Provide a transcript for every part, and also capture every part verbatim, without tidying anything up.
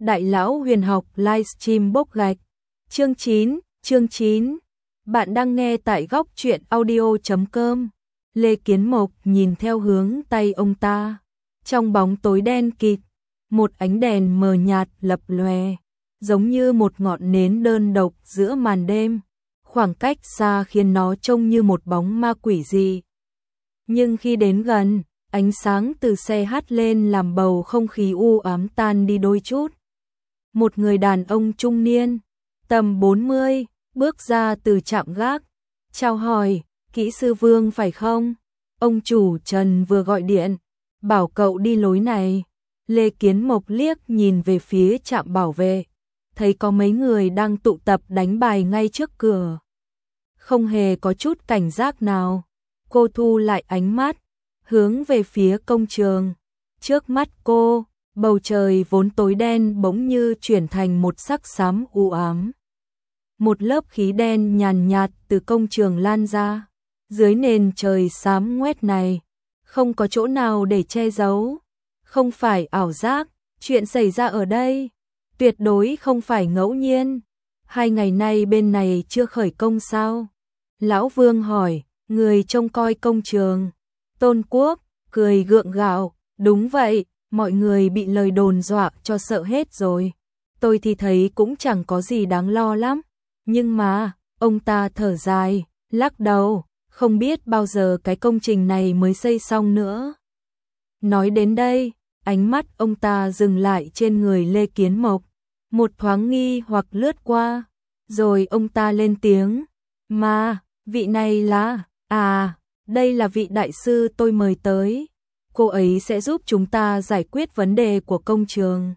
Đại lão huyền học livestream bốc gạch. Chương chín, chương chín. Bạn đang nghe tại góc truyện audio chấm com. Lê Kiến Mộc nhìn theo hướng tay ông ta. Trong bóng tối đen kịt, một ánh đèn mờ nhạt lập lòe, giống như một ngọn nến đơn độc giữa màn đêm. Khoảng cách xa khiến nó trông như một bóng ma quỷ dị. Nhưng khi đến gần, ánh sáng từ xe hắt lên làm bầu không khí u ám tan đi đôi chút. Một người đàn ông trung niên, tầm bốn mươi, bước ra từ trạm gác, chào hỏi, kỹ sư Vương phải không? Ông chủ Trần vừa gọi điện, bảo cậu đi lối này. Lê Kiến Mộc liếc nhìn về phía trạm bảo vệ, thấy có mấy người đang tụ tập đánh bài ngay trước cửa. Không hề có chút cảnh giác nào, cô thu lại ánh mắt, hướng về phía công trường. Trước mắt cô, bầu trời vốn tối đen bỗng như chuyển thành một sắc xám u ám. Một lớp khí đen nhàn nhạt từ công trường lan ra. Dưới nền trời xám ngoét này, không có chỗ nào để che giấu. Không phải ảo giác, chuyện xảy ra ở đây tuyệt đối không phải ngẫu nhiên. Hai ngày nay bên này chưa khởi công sao? Lão Vương hỏi, người trông coi công trường. Tôn Quốc cười gượng gạo, đúng vậy, mọi người bị lời đồn dọa cho sợ hết rồi. Tôi thì thấy cũng chẳng có gì đáng lo lắm. Nhưng mà, ông ta thở dài, lắc đầu, không biết bao giờ cái công trình này mới xây xong nữa. Nói đến đây, ánh mắt ông ta dừng lại trên người Lê Kiến Mộc. Một thoáng nghi hoặc lướt qua, rồi ông ta lên tiếng, mà, vị này là, à, đây là vị đại sư tôi mời tới. Cô ấy sẽ giúp chúng ta giải quyết vấn đề của công trường.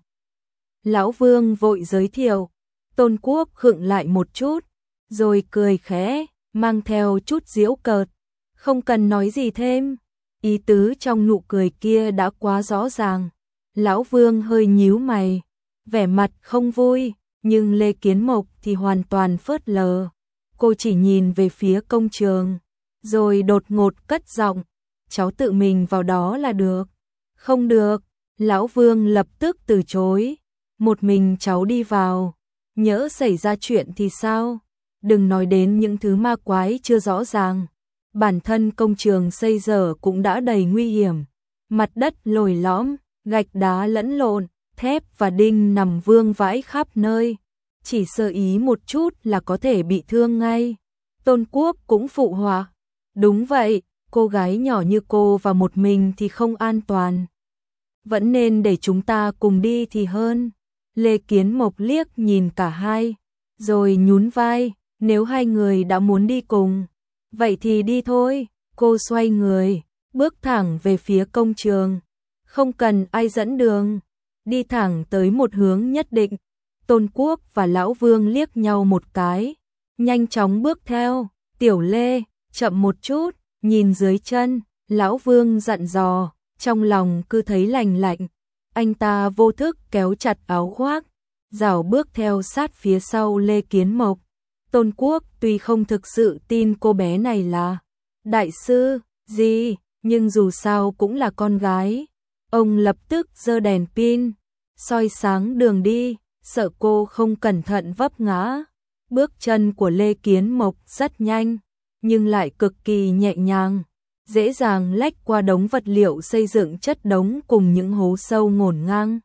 Lão Vương vội giới thiệu. Tôn Quốc khựng lại một chút, rồi cười khẽ, mang theo chút giễu cợt. Không cần nói gì thêm, ý tứ trong nụ cười kia đã quá rõ ràng. Lão Vương hơi nhíu mày, vẻ mặt không vui, nhưng Lê Kiến Mộc thì hoàn toàn phớt lờ. Cô chỉ nhìn về phía công trường, rồi đột ngột cất giọng, cháu tự mình vào đó là được. Không được, Lão Vương lập tức từ chối, một mình cháu đi vào, nhỡ xảy ra chuyện thì sao? Đừng nói đến những thứ ma quái chưa rõ ràng. Bản thân công trường xây dở cũng đã đầy nguy hiểm. Mặt đất lồi lõm, gạch đá lẫn lộn, thép và đinh nằm vương vãi khắp nơi. Chỉ sơ ý một chút là có thể bị thương ngay. Tôn Quốc cũng phụ họa. Đúng vậy, cô gái nhỏ như cô và một mình thì không an toàn. Vẫn nên để chúng ta cùng đi thì hơn. Lê Kiến Mộc liếc nhìn cả hai, rồi nhún vai, nếu hai người đã muốn đi cùng, vậy thì đi thôi. Cô xoay người, bước thẳng về phía công trường, không cần ai dẫn đường, đi thẳng tới một hướng nhất định. Tôn Quốc và Lão Vương liếc nhau một cái, nhanh chóng bước theo. Tiểu Lê, chậm một chút, nhìn dưới chân. Lão Vương dặn dò, trong lòng cứ thấy lành lạnh. Anh ta vô thức kéo chặt áo khoác, rảo bước theo sát phía sau Lê Kiến Mộc. Tôn Quốc tuy không thực sự tin cô bé này là đại sư gì, nhưng dù sao cũng là con gái. Ông lập tức giơ đèn pin, soi sáng đường đi, sợ cô không cẩn thận vấp ngã. Bước chân của Lê Kiến Mộc rất nhanh, nhưng lại cực kỳ nhẹ nhàng, dễ dàng lách qua đống vật liệu xây dựng chất đống cùng những hố sâu ngổn ngang.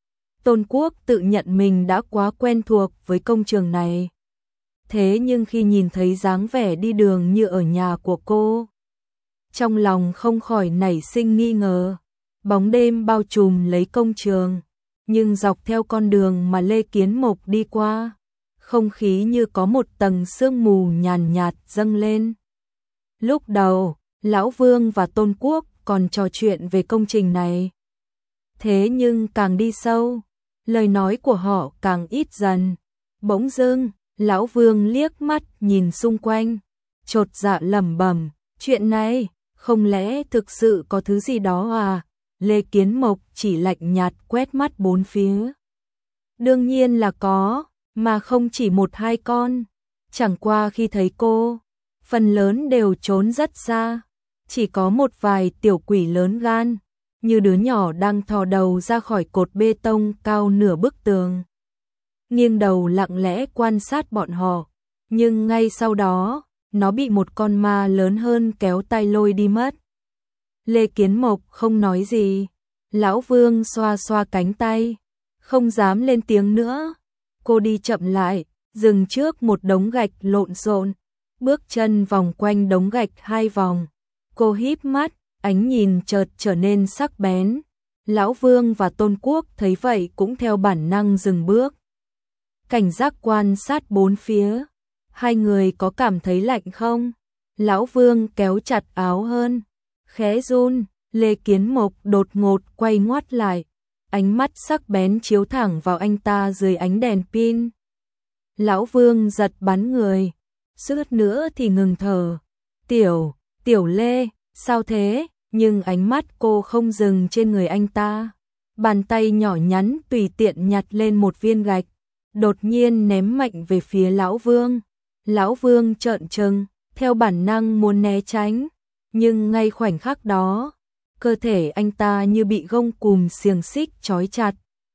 Tôn Quốc tự nhận mình đã quá quen thuộc với công trường này. Thế nhưng khi nhìn thấy dáng vẻ đi đường như ở nhà của cô, trong lòng không khỏi nảy sinh nghi ngờ. Bóng đêm bao trùm lấy công trường, nhưng dọc theo con đường mà Lê Kiến Mộc đi qua, không khí như có một tầng sương mù nhàn nhạt dâng lên. Lúc đầu, Lão Vương và Tôn Quốc còn trò chuyện về công trình này. Thế nhưng càng đi sâu, lời nói của họ càng ít dần. Bỗng dưng, Lão Vương liếc mắt nhìn xung quanh, chột dạ lẩm bẩm, chuyện này, không lẽ thực sự có thứ gì đó à? Lê Kiến Mộc chỉ lạnh nhạt quét mắt bốn phía. Đương nhiên là có, mà không chỉ một hai con. Chẳng qua khi thấy cô, phần lớn đều trốn rất xa. Chỉ có một vài tiểu quỷ lớn gan, như đứa nhỏ đang thò đầu ra khỏi cột bê tông cao nửa bức tường. Nghiêng đầu lặng lẽ quan sát bọn họ, nhưng ngay sau đó, nó bị một con ma lớn hơn kéo tay lôi đi mất. Lê Kiến Mộc không nói gì, Lão Vương xoa xoa cánh tay, không dám lên tiếng nữa. Cô đi chậm lại, dừng trước một đống gạch lộn xộn, bước chân vòng quanh đống gạch hai vòng. Cô híp mắt, ánh nhìn chợt trở nên sắc bén. Lão Vương và Tôn Quốc thấy vậy cũng theo bản năng dừng bước, cảnh giác quan sát bốn phía. Hai người có cảm thấy lạnh không? Lão Vương kéo chặt áo hơn, khẽ run. Lê Kiến Mộc đột ngột quay ngoắt lại, ánh mắt sắc bén chiếu thẳng vào anh ta dưới ánh đèn pin. Lão Vương giật bắn người, suýt nữa thì ngừng thở. Tiểu, Tiểu Lê, sao thế? Nhưng ánh mắt cô không dừng trên người anh ta. Bàn tay nhỏ nhắn tùy tiện nhặt lên một viên gạch, đột nhiên ném mạnh về phía Lão Vương. Lão Vương trợn trừng, theo bản năng muốn né tránh, nhưng ngay khoảnh khắc đó, cơ thể anh ta như bị gông cùm xiềng xích trói chặt,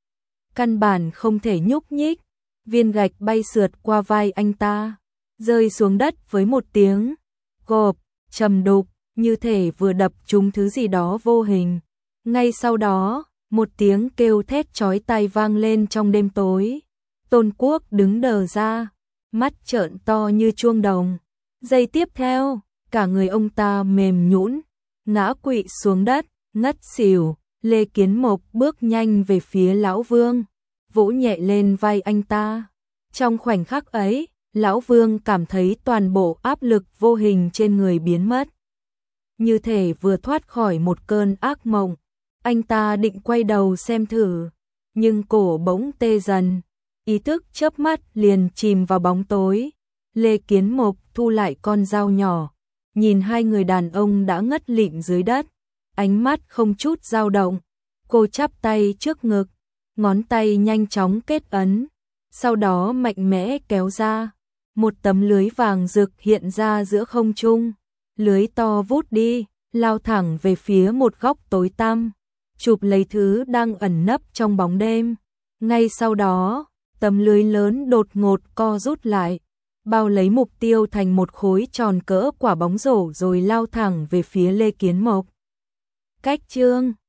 căn bản không thể nhúc nhích. Viên gạch bay sượt qua vai anh ta, rơi xuống đất với một tiếng gộp trầm đục, như thể vừa đập trúng thứ gì đó vô hình. Ngay sau đó, một tiếng kêu thét chói tai vang lên trong đêm tối. Tôn Quốc đứng đờ ra, mắt trợn to như chuông đồng. Giây tiếp theo, cả người ông ta mềm nhũn, ngã quỵ xuống đất, ngất xỉu. Lê Kiến Mộc bước nhanh về phía Lão Vương, vỗ nhẹ lên vai anh ta. Trong khoảnh khắc ấy, Lão Vương cảm thấy toàn bộ áp lực vô hình trên người biến mất, như thể vừa thoát khỏi một cơn ác mộng. Anh ta định quay đầu xem thử, nhưng cổ bỗng tê dần, ý thức chớp mắt liền chìm vào bóng tối. Lê Kiến Mộc thu lại con dao nhỏ, nhìn hai người đàn ông đã ngất lịm dưới đất, ánh mắt không chút dao động. Cô chắp tay trước ngực, ngón tay nhanh chóng kết ấn, sau đó mạnh mẽ kéo ra. Một tấm lưới vàng rực hiện ra giữa không trung, lưới to vút đi, lao thẳng về phía một góc tối tăm, chụp lấy thứ đang ẩn nấp trong bóng đêm. Ngay sau đó, tấm lưới lớn đột ngột co rút lại, bao lấy mục tiêu thành một khối tròn cỡ quả bóng rổ rồi lao thẳng về phía Lê Kiến Mộc. Cách chương